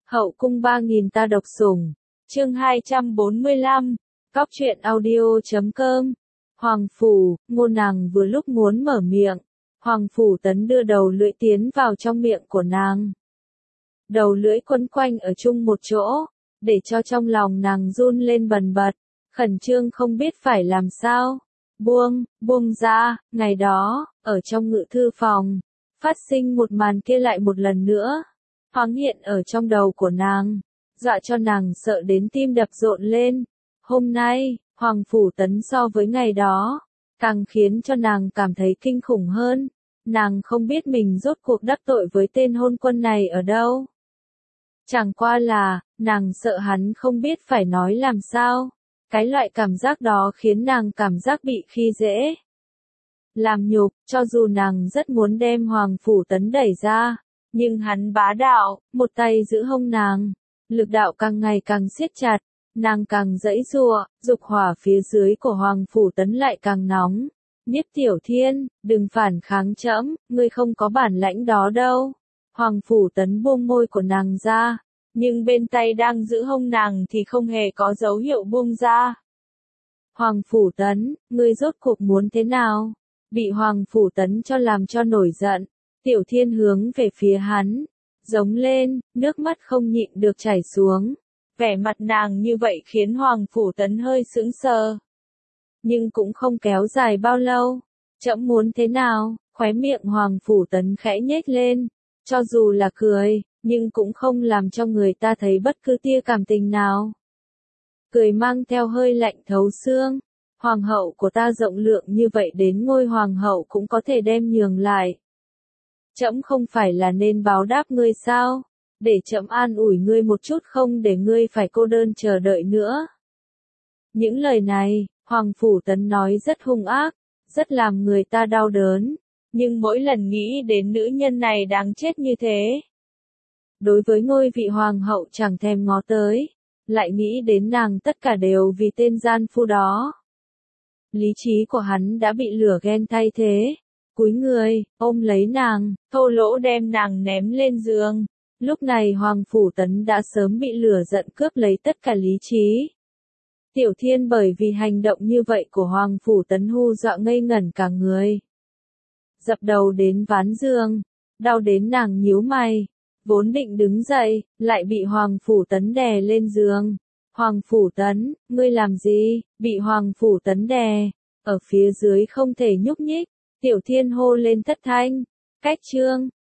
Hậu cung 3000 ta độc sủng. Chương 245. Cóc truyện audio.com. Hoàng phủ, Ngô nàng vừa lúc muốn mở miệng. Hoàng phủ Tấn đưa đầu lưỡi tiến vào trong miệng của nàng. Đầu lưỡi quấn quanh ở chung một chỗ, để cho trong lòng nàng run lên bần bật, khẩn trương không biết phải làm sao. Buông ra, ngày đó, ở trong ngự thư phòng, phát sinh một màn kia lại một lần nữa, thoáng hiện ở trong đầu của nàng, dọa cho nàng sợ đến tim đập rộn lên. Hôm nay, Hoàng phủ Tấn so với ngày đó, càng khiến cho nàng cảm thấy kinh khủng hơn. Nàng không biết mình rốt cuộc đắc tội với tên hôn quân này ở đâu. Chẳng qua là, nàng sợ hắn không biết phải nói làm sao. Cái loại cảm giác đó khiến nàng cảm giác bị khi dễ, làm nhục. Cho dù nàng rất muốn đem Hoàng phủ Tấn đẩy ra, nhưng hắn bá đạo, một tay giữ hông nàng, lực đạo càng ngày càng siết chặt, nàng càng giãy giụa, dục hỏa phía dưới của Hoàng phủ Tấn lại càng nóng. Nhiếp Tiểu Thiên, đừng phản kháng trẫm, ngươi không có bản lãnh đó đâu. Hoàng phủ Tấn buông môi của nàng ra, nhưng bên tay đang giữ hông nàng thì không hề có dấu hiệu buông ra. Hoàng phủ Tấn, ngươi rốt cuộc muốn thế nào? Bị Hoàng phủ Tấn cho làm cho nổi giận, Tiểu Thiên hướng về phía hắn, giống lên, nước mắt không nhịn được chảy xuống. Vẻ mặt nàng như vậy khiến Hoàng phủ Tấn hơi sững sờ. Nhưng cũng không kéo dài bao lâu. Trẫm muốn thế nào? Khóe miệng Hoàng phủ Tấn khẽ nhếch lên, cho dù là cười, nhưng cũng không làm cho người ta thấy bất cứ tia cảm tình nào. Cười mang theo hơi lạnh thấu xương. Hoàng hậu của ta rộng lượng như vậy đến ngôi hoàng hậu cũng có thể đem nhường lại. Trẫm không phải là nên báo đáp ngươi sao? Để trẫm an ủi ngươi một chút không để ngươi phải cô đơn chờ đợi nữa. Những lời này, Hoàng phủ Tấn nói rất hung ác, rất làm người ta đau đớn. Nhưng mỗi lần nghĩ đến nữ nhân này đáng chết như thế. Đối với ngôi vị hoàng hậu chẳng thèm ngó tới, lại nghĩ đến nàng tất cả đều vì tên gian phu đó. Lý trí của hắn đã bị lửa ghen thay thế. Cúi người, ôm lấy nàng, thô lỗ đem nàng ném lên giường. Lúc này Hoàng phủ Tấn đã sớm bị lửa giận cướp lấy tất cả lý trí. Tiểu Thiên bởi vì hành động như vậy của Hoàng phủ Tấn hu dọa ngây ngẩn cả người. Dập đầu đến ván giường, đau đến nàng nhíu mày, vốn định đứng dậy, lại bị Hoàng phủ Tấn đè lên giường. Hoàng phủ Tấn, ngươi làm gì? Bị Hoàng phủ Tấn đè, ở phía dưới không thể nhúc nhích, Tiểu Thiên hô lên thất thanh. Cách chương